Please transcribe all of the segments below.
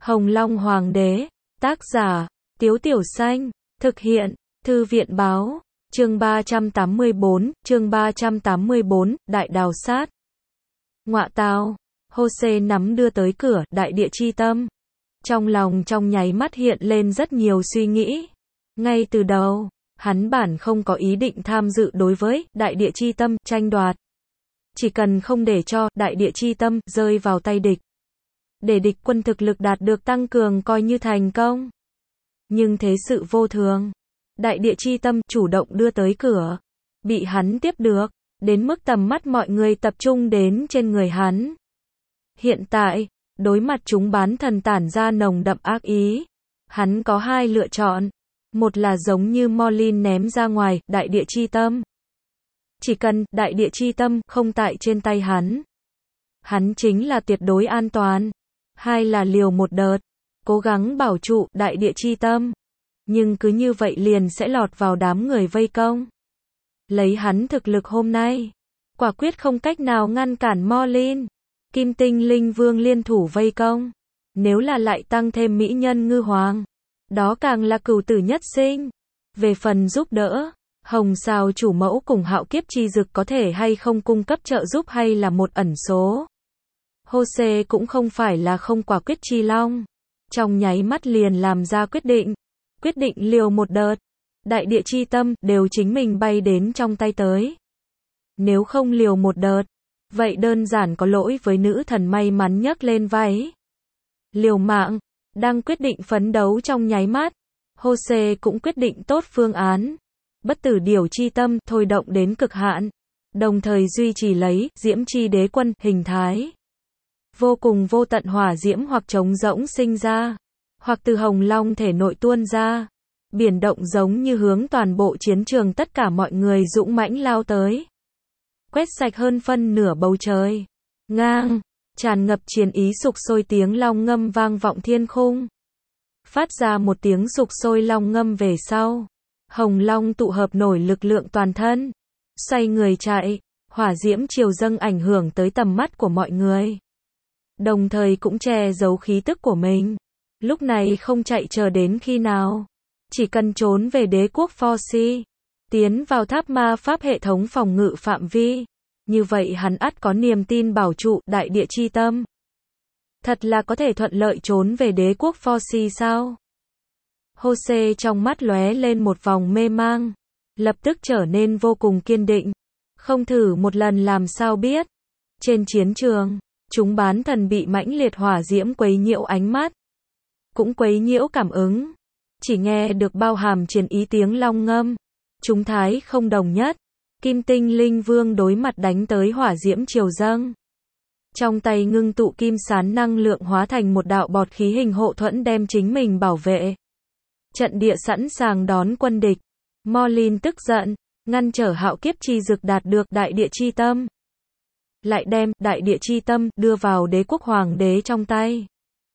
Hồng Long Hoàng đế, tác giả, Tiếu Tiểu Xanh, thực hiện, Thư viện báo, chương 384, Đại Đào Sát. Ngọa tào, Jose nắm đưa tới cửa, đại địa chi tâm. Trong lòng trong nháy mắt hiện lên rất nhiều suy nghĩ. Ngay từ đầu, hắn bản không có ý định tham dự đối với đại địa chi tâm tranh đoạt. Chỉ cần không để cho đại địa chi tâm rơi vào tay địch. Để địch quân thực lực đạt được tăng cường coi như thành công. Nhưng thế sự vô thường. Đại địa chi tâm chủ động đưa tới cửa. Bị hắn tiếp được. Đến mức tầm mắt mọi người tập trung đến trên người hắn. Hiện tại, đối mặt chúng bán thần tản ra nồng đậm ác ý. Hắn có hai lựa chọn. Một là giống như Morlin ném ra ngoài đại địa chi tâm. Chỉ cần đại địa chi tâm không tại trên tay hắn. Hắn chính là tuyệt đối an toàn. Hai là liều một đợt. Cố gắng bảo trụ đại địa chi tâm. Nhưng cứ như vậy liền sẽ lọt vào đám người vây công. Lấy hắn thực lực hôm nay. Quả quyết không cách nào ngăn cản Morlin. Kim Tinh Linh Vương liên thủ vây công. Nếu là lại tăng thêm mỹ nhân ngư hoàng. Đó càng là cửu tử nhất sinh. Về phần giúp đỡ. Hồng Sao chủ mẫu cùng Hạo Kiếp Chi Dực có thể hay không cung cấp trợ giúp hay là một ẩn số. Jose cũng không phải là không quả quyết chi long. Trong nháy mắt liền làm ra quyết định. Quyết định liều một đợt. Đại địa chi tâm đều chính mình bay đến trong tay tới. Nếu không liều một đợt. Vậy đơn giản có lỗi với nữ thần may mắn nhấc lên váy. Liều mạng. Đang quyết định phấn đấu trong nháy mắt. Jose cũng quyết định tốt phương án. Bất tử điều chi tâm thôi động đến cực hạn. Đồng thời duy trì lấy diễm chi đế quân hình thái. Vô cùng vô tận hỏa diễm hoặc trống rỗng sinh ra. Hoặc từ Hồng Long thể nội tuôn ra. Biển động giống như hướng toàn bộ chiến trường tất cả mọi người dũng mãnh lao tới. Quét sạch hơn phân nửa bầu trời. Ngang, tràn ngập chiến ý sục sôi tiếng long ngâm vang vọng thiên khung. Phát ra một tiếng sục sôi long ngâm về sau. Hồng Long tụ hợp nổi lực lượng toàn thân. Xoay người chạy, hỏa diễm chiều dâng ảnh hưởng tới tầm mắt của mọi người. Đồng thời cũng che giấu khí tức của mình. Lúc này không chạy chờ đến khi nào. Chỉ cần trốn về đế quốc Forci. Tiến vào tháp ma pháp hệ thống phòng ngự phạm vi. Như vậy hắn ắt có niềm tin bảo trụ đại địa chi tâm. Thật là có thể thuận lợi trốn về đế quốc Forci sao? Jose trong mắt lóe lên một vòng mê mang. Lập tức trở nên vô cùng kiên định. Không thử một lần làm sao biết. Trên chiến trường, chúng bán thần bị mãnh liệt hỏa diễm quấy nhiễu ánh mắt. Cũng quấy nhiễu cảm ứng. Chỉ nghe được bao hàm chiến ý tiếng long ngâm. Chúng thái không đồng nhất. Kim Tinh Linh Vương đối mặt đánh tới hỏa diễm chiều dâng. Trong tay ngưng tụ kim sán năng lượng hóa thành một đạo bọt khí hình hộ thuẫn đem chính mình bảo vệ. Trận địa sẵn sàng đón quân địch. Morlin tức giận, ngăn trở Hạo Kiếp Chi Dực đạt được đại địa chi tâm. Lại đem đại địa chi tâm đưa vào đế quốc hoàng đế trong tay.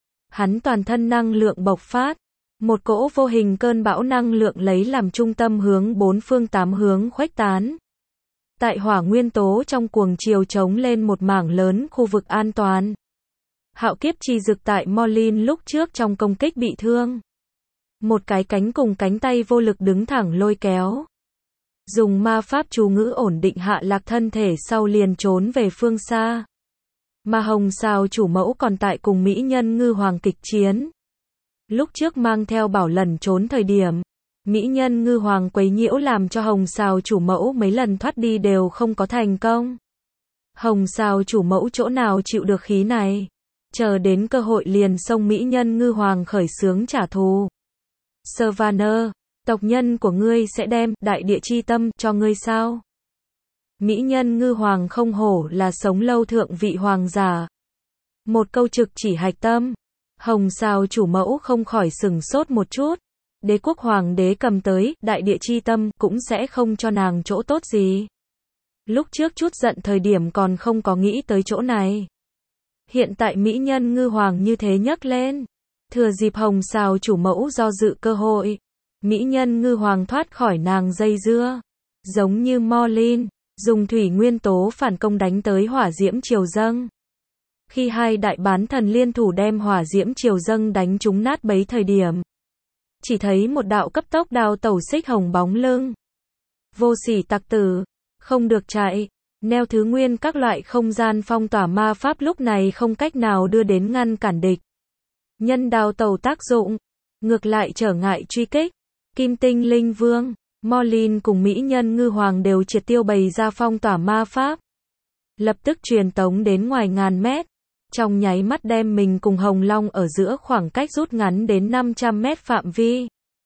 Hắn toàn thân năng lượng bộc phát. Một cỗ vô hình cơn bão năng lượng lấy làm trung tâm hướng bốn phương tám hướng khuếch tán. Tại hỏa nguyên tố trong cuồng chiều chống lên một mảng lớn khu vực an toàn. Hạo Kiếp Chi Dực tại Morlin lúc trước trong công kích bị thương. Một cái cánh cùng cánh tay vô lực đứng thẳng lôi kéo. Dùng ma pháp chú ngữ ổn định hạ lạc thân thể sau liền trốn về phương xa. Mà Hồng Sao chủ mẫu còn tại cùng mỹ nhân ngư hoàng kịch chiến. Lúc trước mang theo bảo lẩn trốn thời điểm. Mỹ nhân ngư hoàng quấy nhiễu làm cho Hồng Sao chủ mẫu mấy lần thoát đi đều không có thành công. Hồng Sao chủ mẫu chỗ nào chịu được khí này. Chờ đến cơ hội liền xông mỹ nhân ngư hoàng khởi xướng trả thù. Savannah, tộc nhân của ngươi sẽ đem đại địa chi tâm cho ngươi sao? Mỹ nhân ngư hoàng không hổ là sống lâu thượng vị hoàng giả. Một câu trực chỉ hạch tâm. Hồng Sao chủ mẫu không khỏi sửng sốt một chút. Đế quốc hoàng đế cầm tới đại địa chi tâm cũng sẽ không cho nàng chỗ tốt gì. Lúc trước chút giận thời điểm còn không có nghĩ tới chỗ này. Hiện tại mỹ nhân ngư hoàng như thế nhấc lên. Thừa dịp Hồng Sao chủ mẫu do dự cơ hội. Mỹ nhân ngư hoàng thoát khỏi nàng dây dưa. Giống như Morlin, dùng thủy nguyên tố phản công đánh tới hỏa diễm chiều dâng. Khi hai đại bán thần liên thủ đem hỏa diễm triều dâng đánh chúng nát bấy thời điểm. Chỉ thấy một đạo cấp tốc đao tẩu xích hồng bóng lưng. Vô sỉ tặc tử, không được chạy. Neo thứ nguyên các loại không gian phong tỏa ma pháp lúc này không cách nào đưa đến ngăn cản địch. Nhân đao tẩu tác dụng, ngược lại trở ngại truy kích. Kim tinh linh vương, Morlin cùng mỹ nhân ngư hoàng đều triệt tiêu bày ra phong tỏa ma pháp. Lập tức truyền tống đến ngoài ngàn mét. Trong nháy mắt đem mình cùng Hồng Long ở giữa khoảng cách rút ngắn đến 500 mét phạm vi.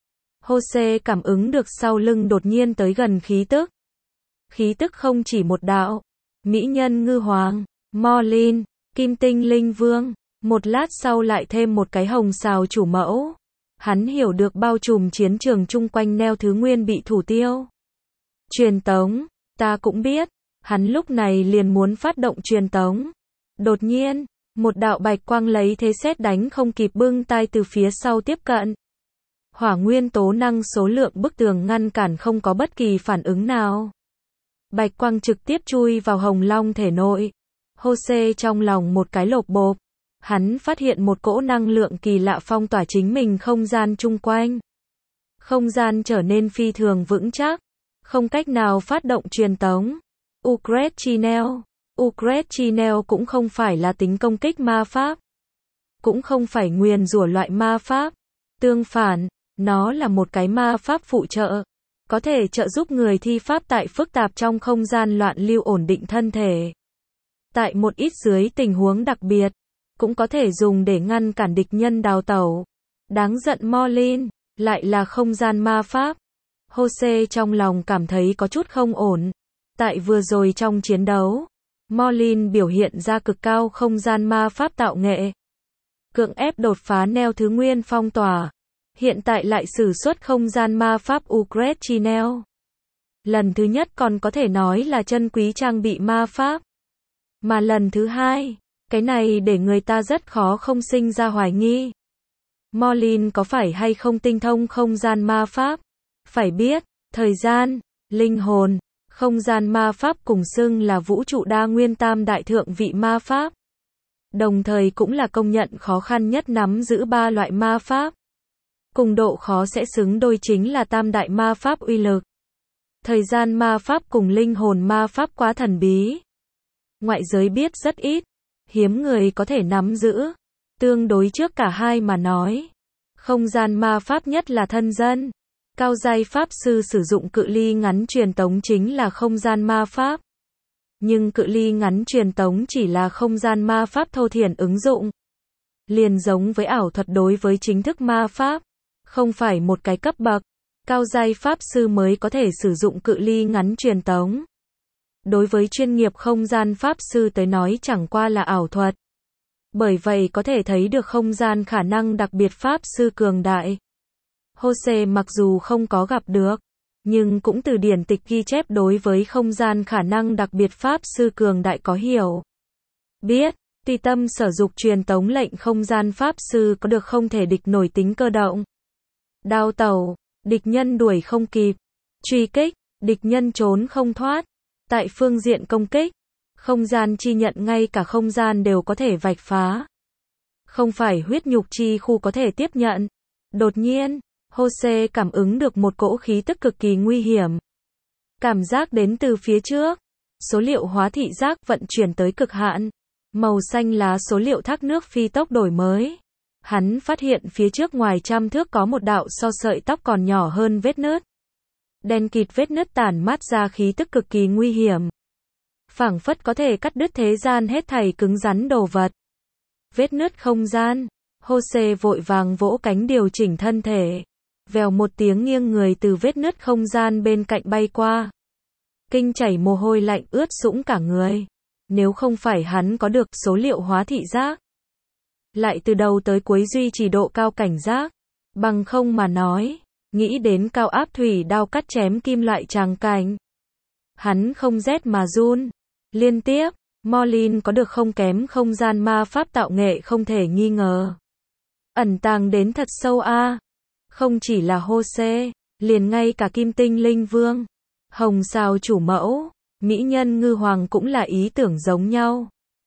Jose cảm ứng được sau lưng đột nhiên tới gần khí tức. Khí tức không chỉ một đạo. Mỹ nhân ngư hoàng, Morlin, kim tinh linh vương. Một lát sau lại thêm một cái hồng xào chủ mẫu. Hắn hiểu được bao trùm chiến trường chung quanh neo thứ nguyên bị thủ tiêu. Truyền tống, ta cũng biết. Hắn lúc này liền muốn phát động truyền tống. Đột nhiên, một đạo bạch quang lấy thế sét đánh không kịp bưng tay từ phía sau tiếp cận. Hỏa nguyên tố năng số lượng bức tường ngăn cản không có bất kỳ phản ứng nào. Bạch quang trực tiếp chui vào Hồng Long thể nội. Jose trong lòng một cái lộp bộp. Hắn phát hiện một cỗ năng lượng kỳ lạ phong tỏa chính mình không gian chung quanh. Không gian trở nên phi thường vững chắc. Không cách nào phát động truyền tống. Ukret Chinel. Ukret Chinel cũng không phải là tính công kích ma pháp. Cũng không phải nguyền rủa loại ma pháp. Tương phản, nó là một cái ma pháp phụ trợ. Có thể trợ giúp người thi pháp tại phức tạp trong không gian loạn lưu ổn định thân thể. Tại một ít dưới tình huống đặc biệt, cũng có thể dùng để ngăn cản địch nhân đào tẩu. Đáng giận Morlin, lại là không gian ma pháp. Jose trong lòng cảm thấy có chút không ổn. Tại vừa rồi trong chiến đấu, Morlin biểu hiện ra cực cao không gian ma pháp tạo nghệ. Cưỡng ép đột phá neo thứ nguyên phong tỏa. Hiện tại lại sử xuất không gian ma pháp Ukret Chinel. Lần thứ nhất còn có thể nói là chân quý trang bị ma pháp. Mà lần thứ hai, cái này để người ta rất khó không sinh ra hoài nghi. Morlin có phải hay không tinh thông không gian ma pháp? Phải biết, thời gian, linh hồn, không gian ma pháp cùng xưng là vũ trụ đa nguyên tam đại thượng vị ma pháp. Đồng thời cũng là công nhận khó khăn nhất nắm giữ ba loại ma pháp. Cùng độ khó sẽ xứng đôi chính là tam đại ma pháp uy lực. Thời gian ma pháp cùng linh hồn ma pháp quá thần bí. Ngoại giới biết rất ít. Hiếm người có thể nắm giữ. Tương đối trước cả hai mà nói. Không gian ma pháp nhất là thân dân. Cao giai pháp sư sử dụng cự ly ngắn truyền tống chính là không gian ma pháp. Nhưng cự ly ngắn truyền tống chỉ là không gian ma pháp thô thiển ứng dụng. Liền giống với ảo thuật đối với chính thức ma pháp. Không phải một cái cấp bậc. Cao giai pháp sư mới có thể sử dụng cự ly ngắn truyền tống. Đối với chuyên nghiệp không gian pháp sư tới nói chẳng qua là ảo thuật. Bởi vậy có thể thấy được không gian khả năng đặc biệt pháp sư cường đại. Jose mặc dù không có gặp được, nhưng cũng từ điển tịch ghi chép đối với không gian khả năng đặc biệt pháp sư cường đại có hiểu. Biết, tùy tâm sử dụng truyền tống lệnh không gian pháp sư có được không thể địch nổi tính cơ động. Đao tẩu, địch nhân đuổi không kịp. Truy kích, địch nhân trốn không thoát. Tại phương diện công kích, không gian chi nhận ngay cả không gian đều có thể vạch phá. Không phải huyết nhục chi khu có thể tiếp nhận. Đột nhiên, Jose cảm ứng được một cỗ khí tức cực kỳ nguy hiểm. Cảm giác đến từ phía trước. Số liệu hóa thị giác vận chuyển tới cực hạn. Màu xanh lá số liệu thác nước phi tốc đổi mới. Hắn phát hiện phía trước ngoài trăm thước có một đạo so sợi tóc còn nhỏ hơn vết nứt. Đen kịt vết nứt tản mát ra khí tức cực kỳ nguy hiểm. Phảng phất có thể cắt đứt thế gian hết thảy cứng rắn đồ vật. Vết nứt không gian. Jose vội vàng vỗ cánh điều chỉnh thân thể. Vèo một tiếng nghiêng người từ vết nứt không gian bên cạnh bay qua. Kinh chảy mồ hôi lạnh ướt sũng cả người. Nếu không phải hắn có được số liệu hóa thị giác. Lại từ đầu tới cuối duy trì độ cao cảnh giác. Bằng không mà nói. Nghĩ đến cao áp thủy đao cắt chém kim loại tràng cảnh. Hắn không rét mà run. Liên tiếp, Morlin có được không kém không gian ma pháp tạo nghệ không thể nghi ngờ. Ẩn tàng đến thật sâu a. Không chỉ là Jose, liền ngay cả kim tinh linh vương, hồng sao chủ mẫu, mỹ nhân ngư hoàng cũng là ý tưởng giống nhau.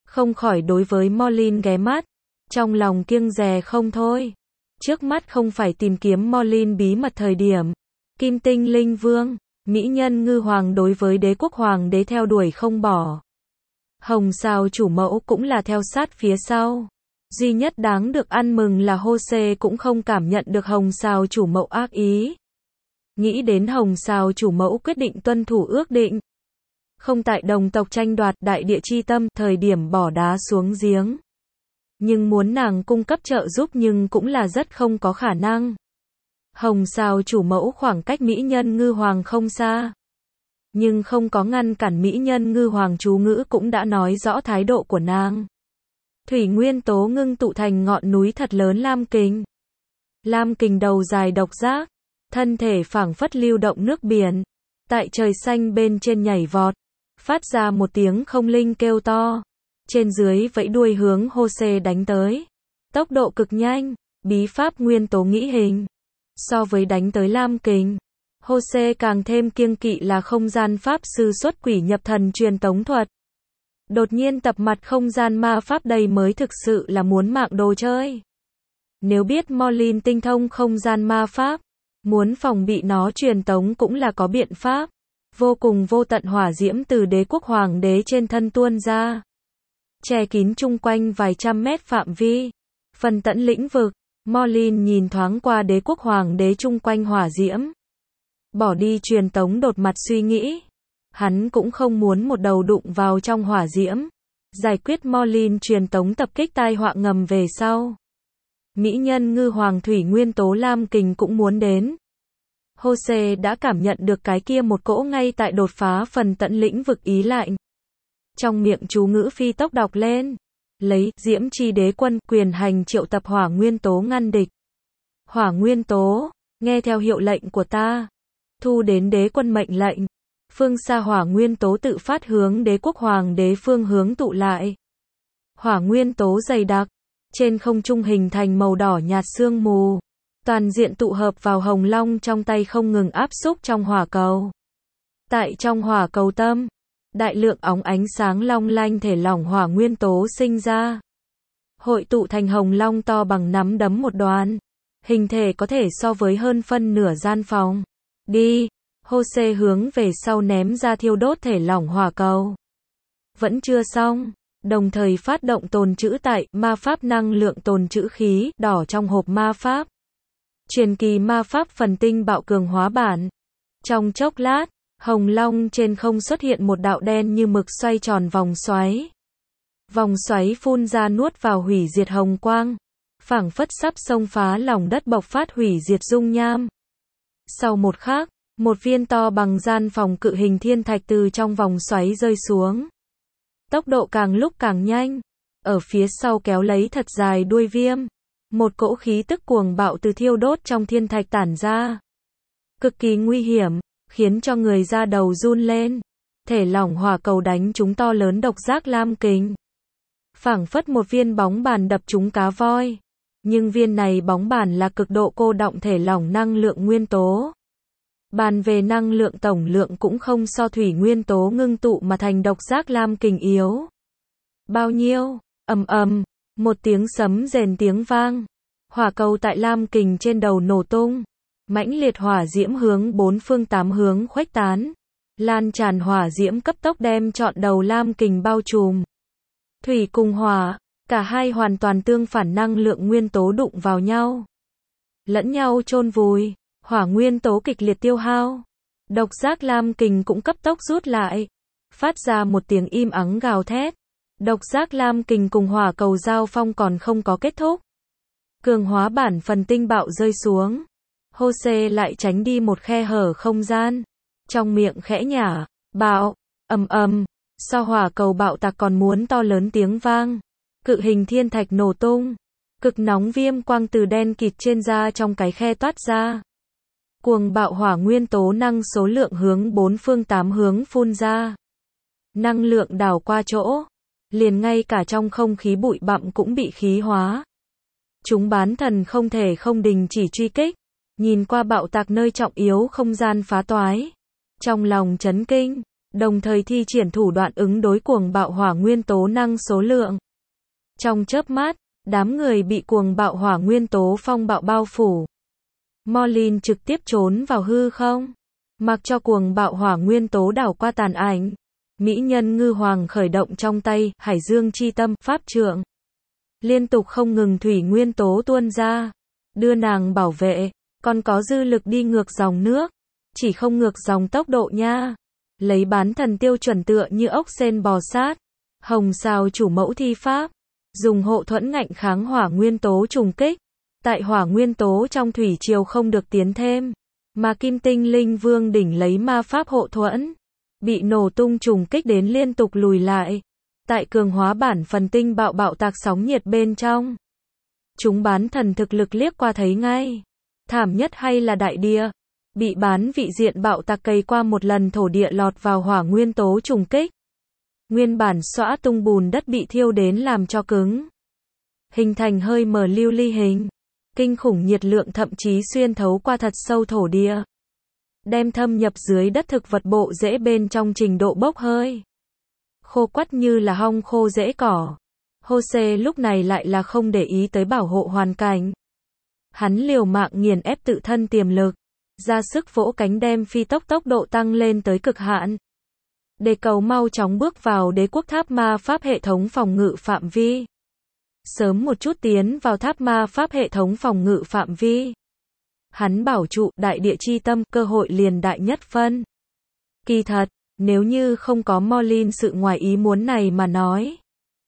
không khỏi đối với Morlin ghé mắt, trong lòng kiêng dè không thôi. Trước mắt không phải tìm kiếm Morlin bí mật thời điểm Kim Tinh Linh Vương, mỹ nhân ngư hoàng đối với đế quốc hoàng đế theo đuổi không bỏ. Hồng Sao chủ mẫu cũng là theo sát phía sau. Duy nhất đáng được ăn mừng là Jose cũng không cảm nhận được Hồng Sao chủ mẫu ác ý. Nghĩ đến Hồng Sao chủ mẫu quyết định tuân thủ ước định, không tại đồng tộc tranh đoạt đại địa chi tâm thời điểm bỏ đá xuống giếng. Nhưng muốn nàng cung cấp trợ giúp nhưng cũng là rất không có khả năng. Hồng Sao chủ mẫu khoảng cách mỹ nhân ngư hoàng không xa, nhưng không có ngăn cản mỹ nhân ngư hoàng chú ngữ cũng đã nói rõ thái độ của nàng. Thủy nguyên tố ngưng tụ thành ngọn núi thật lớn Lam Kình. Lam Kình đầu dài độc giác, thân thể phảng phất lưu động nước biển, tại trời xanh bên trên nhảy vọt, phát ra một tiếng không linh kêu to, trên dưới vẫy đuôi hướng Jose đánh tới. Tốc độ cực nhanh, bí pháp nguyên tố nghĩ hình. So với đánh tới Lam Kình, Jose càng thêm kiêng kỵ là không gian pháp sư xuất quỷ nhập thần truyền tống thuật. Đột nhiên tập mặt không gian ma pháp đây mới thực sự là muốn mạng đồ chơi. Nếu biết Morlin tinh thông không gian ma pháp, muốn phòng bị nó truyền tống cũng là có biện pháp. Vô cùng vô tận hỏa diễm từ đế quốc hoàng đế trên thân tuôn ra, che kín chung quanh vài trăm mét phạm vi. Phần tận lĩnh vực, Morlin nhìn thoáng qua đế quốc hoàng đế chung quanh hỏa diễm. Bỏ đi truyền tống đột mặt suy nghĩ. Hắn cũng không muốn một đầu đụng vào trong hỏa diễm. Giải quyết Morlin truyền tống tập kích tai họa ngầm về sau. Mỹ nhân ngư hoàng thủy nguyên tố Lam Kình cũng muốn đến. Jose đã cảm nhận được cái kia một cỗ ngay tại đột phá phần tận lĩnh vực ý lạnh. Trong miệng chú ngữ phi tốc đọc lên. Lấy diễm chi đế quân quyền hành triệu tập hỏa nguyên tố ngăn địch. Hỏa nguyên tố, nghe theo hiệu lệnh của ta. Thu đến đế quân mệnh lệnh. Phương xa hỏa nguyên tố tự phát hướng đế quốc hoàng đế phương hướng tụ lại. Hỏa nguyên tố dày đặc, trên không trung hình thành màu đỏ nhạt sương mù. Toàn diện tụ hợp vào hồng long trong tay không ngừng áp xúc trong hỏa cầu. Tại trong hỏa cầu tâm, đại lượng óng ánh sáng long lanh thể lỏng hỏa nguyên tố sinh ra. Hội tụ thành hồng long to bằng nắm đấm một đoàn. Hình thể có thể so với hơn phân nửa gian phòng. Đi! Jose hướng về sau ném ra thiêu đốt thể lỏng hỏa cầu. Vẫn chưa xong, đồng thời phát động tồn trữ tại ma pháp năng lượng tồn trữ khí đỏ trong hộp ma pháp. Truyền kỳ ma pháp phần tinh bạo cường hóa bản. Trong chốc lát, hồng long trên không xuất hiện một đạo đen như mực xoay tròn vòng xoáy. Vòng xoáy phun ra nuốt vào hủy diệt hồng quang, phảng phất sắp xông phá lòng đất bộc phát hủy diệt dung nham. Sau một khắc, một viên to bằng gian phòng cự hình thiên thạch từ trong vòng xoáy rơi xuống. Tốc độ càng lúc càng nhanh, ở phía sau kéo lấy thật dài đuôi viêm. Một cỗ khí tức cuồng bạo từ thiêu đốt trong thiên thạch tản ra. Cực kỳ nguy hiểm, khiến cho người da đầu run lên. Thể lỏng hỏa cầu đánh trúng to lớn độc giác Lam Kình. Phảng phất một viên bóng bàn đập trúng cá voi. Nhưng viên này bóng bàn là cực độ cô đọng thể lỏng năng lượng nguyên tố. Bàn về năng lượng tổng lượng cũng không so thủy nguyên tố ngưng tụ mà thành độc giác Lam Kình yếu. Bao nhiêu? Ầm ầm, một tiếng sấm rền tiếng vang. Hỏa cầu tại Lam Kình trên đầu nổ tung. Mãnh liệt hỏa diễm hướng bốn phương tám hướng khuếch tán. Lan tràn hỏa diễm cấp tốc đem trọn đầu Lam Kình bao trùm. Thủy cùng hỏa, cả hai hoàn toàn tương phản năng lượng nguyên tố đụng vào nhau. Lẫn nhau chôn vùi. Hỏa nguyên tố kịch liệt tiêu hao. Độc giác Lam Kình cũng cấp tốc rút lại. Phát ra một tiếng im ắng gào thét. Độc giác Lam Kình cùng hỏa cầu giao phong còn không có kết thúc. Cường hóa bản phần tinh bạo rơi xuống. Jose lại tránh đi một khe hở không gian. Trong miệng khẽ nhả, bạo, ầm ầm. So hỏa cầu bạo tạc còn muốn to lớn tiếng vang. Cự hình thiên thạch nổ tung. Cực nóng viêm quang từ đen kịt trên da trong cái khe toát ra. Cuồng bạo hỏa nguyên tố năng số lượng hướng bốn phương tám hướng phun ra. Năng lượng đảo qua chỗ. Liền ngay cả trong không khí bụi bặm cũng bị khí hóa. Chúng bán thần không thể không đình chỉ truy kích. Nhìn qua bạo tạc nơi trọng yếu không gian phá toái. Trong lòng chấn kinh, đồng thời thi triển thủ đoạn ứng đối cuồng bạo hỏa nguyên tố năng số lượng. Trong chớp mắt, đám người bị cuồng bạo hỏa nguyên tố phong bạo bao phủ. Morlin trực tiếp trốn vào hư không, mặc cho cuồng bạo hỏa nguyên tố đảo qua tàn ảnh. Mỹ nhân ngư hoàng khởi động trong tay, Hải Dương chi tâm, pháp trượng. Liên tục không ngừng thủy nguyên tố tuôn ra, đưa nàng bảo vệ, còn có dư lực đi ngược dòng nước, chỉ không ngược dòng tốc độ nha. Lấy bán thần tiêu chuẩn tựa như ốc sên bò sát, hồng sao chủ mẫu thi pháp, dùng hộ thuẫn ngạnh kháng hỏa nguyên tố trùng kích. Tại hỏa nguyên tố trong thủy triều không được tiến thêm, mà kim tinh linh vương đỉnh lấy ma pháp hộ thuẫn, bị nổ tung trùng kích đến liên tục lùi lại. Tại cường hóa bản phần tinh bạo bạo tạc sóng nhiệt bên trong, chúng bán thần thực lực liếc qua thấy ngay. Thảm nhất hay là đại địa, bị bán vị diện bạo tạc cày qua một lần thổ địa lọt vào hỏa nguyên tố trùng kích. Nguyên bản xõa tung bùn đất bị thiêu đến làm cho cứng, hình thành hơi mờ lưu ly hình. Kinh khủng nhiệt lượng thậm chí xuyên thấu qua thật sâu thổ địa, đem thâm nhập dưới đất thực vật bộ rễ bên trong trình độ bốc hơi. Khô quắt như là hong khô rễ cỏ. Jose lúc này lại là không để ý tới bảo hộ hoàn cảnh. Hắn liều mạng nghiền ép tự thân tiềm lực, ra sức vỗ cánh đem phi tốc độ tăng lên tới cực hạn. Để cầu mau chóng bước vào đế quốc tháp ma pháp hệ thống phòng ngự phạm vi. Sớm một chút tiến vào tháp ma pháp hệ thống phòng ngự phạm vi. Hắn bảo trụ đại địa chi tâm, cơ hội liền đại nhất phân. Kỳ thật, nếu như không có Morlin sự ngoài ý muốn này mà nói,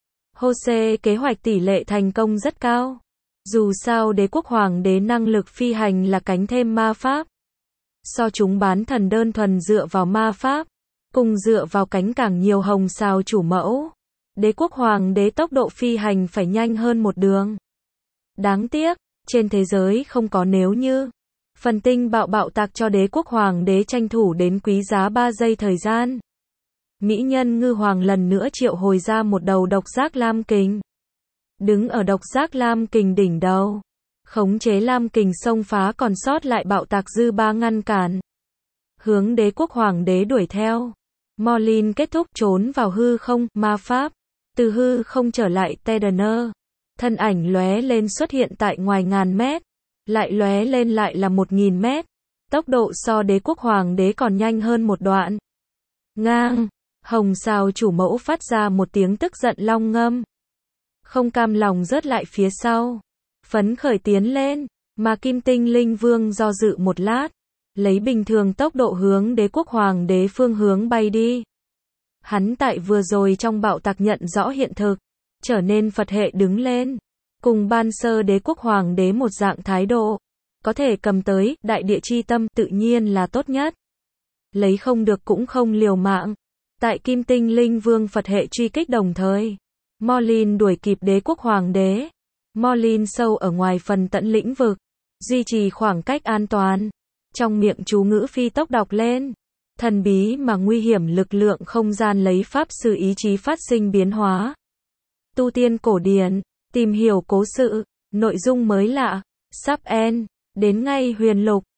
Jose kế hoạch tỷ lệ thành công rất cao. Dù sao đế quốc hoàng đế năng lực phi hành là cánh thêm ma pháp. So chúng bán thần đơn thuần dựa vào ma pháp, cùng dựa vào cánh càng nhiều hồng sao chủ mẫu. Đế quốc hoàng đế tốc độ phi hành phải nhanh hơn một đường. Đáng tiếc, trên thế giới không có nếu như. Phần tinh bạo bạo tạc cho đế quốc hoàng đế tranh thủ đến quý giá 3 giây thời gian. Mỹ nhân ngư hoàng lần nữa triệu hồi ra một đầu độc giác lam kình. Đứng ở độc giác lam kình đỉnh đầu, khống chế lam kình xông phá còn sót lại bạo tạc dư ba ngăn cản. Hướng đế quốc hoàng đế đuổi theo. Morlin kết thúc trốn vào hư không, ma pháp. Từ hư không trở lại Tedener. Thân ảnh lóe lên xuất hiện tại ngoài ngàn mét. Lại lóe lên lại là 1000 mét. Tốc độ so đế quốc hoàng đế còn nhanh hơn một đoạn. Ngang. Hồng sao chủ mẫu phát ra một tiếng tức giận long ngâm. Không cam lòng rớt lại phía sau. Phấn khởi tiến lên. Mà kim tinh linh vương do dự một lát. Lấy bình thường tốc độ hướng đế quốc hoàng đế phương hướng bay đi. Hắn tại vừa rồi trong bạo tạc nhận rõ hiện thực, trở nên Phật hệ đứng lên, cùng ban sơ đế quốc hoàng đế một dạng thái độ, có thể cầm tới đại địa chi tâm tự nhiên là tốt nhất. Lấy không được cũng không liều mạng. Tại kim tinh linh vương Phật hệ truy kích đồng thời, Morlin đuổi kịp đế quốc hoàng đế. Morlin sâu ở ngoài phần tận lĩnh vực, duy trì khoảng cách an toàn. Trong miệng chú ngữ phi tốc đọc lên. Thần bí mà nguy hiểm lực lượng không gian lấy pháp sư ý chí phát sinh biến hóa. Tu tiên cổ điển, tìm hiểu cố sự, nội dung mới lạ, sắp end, đến ngay huyền lục.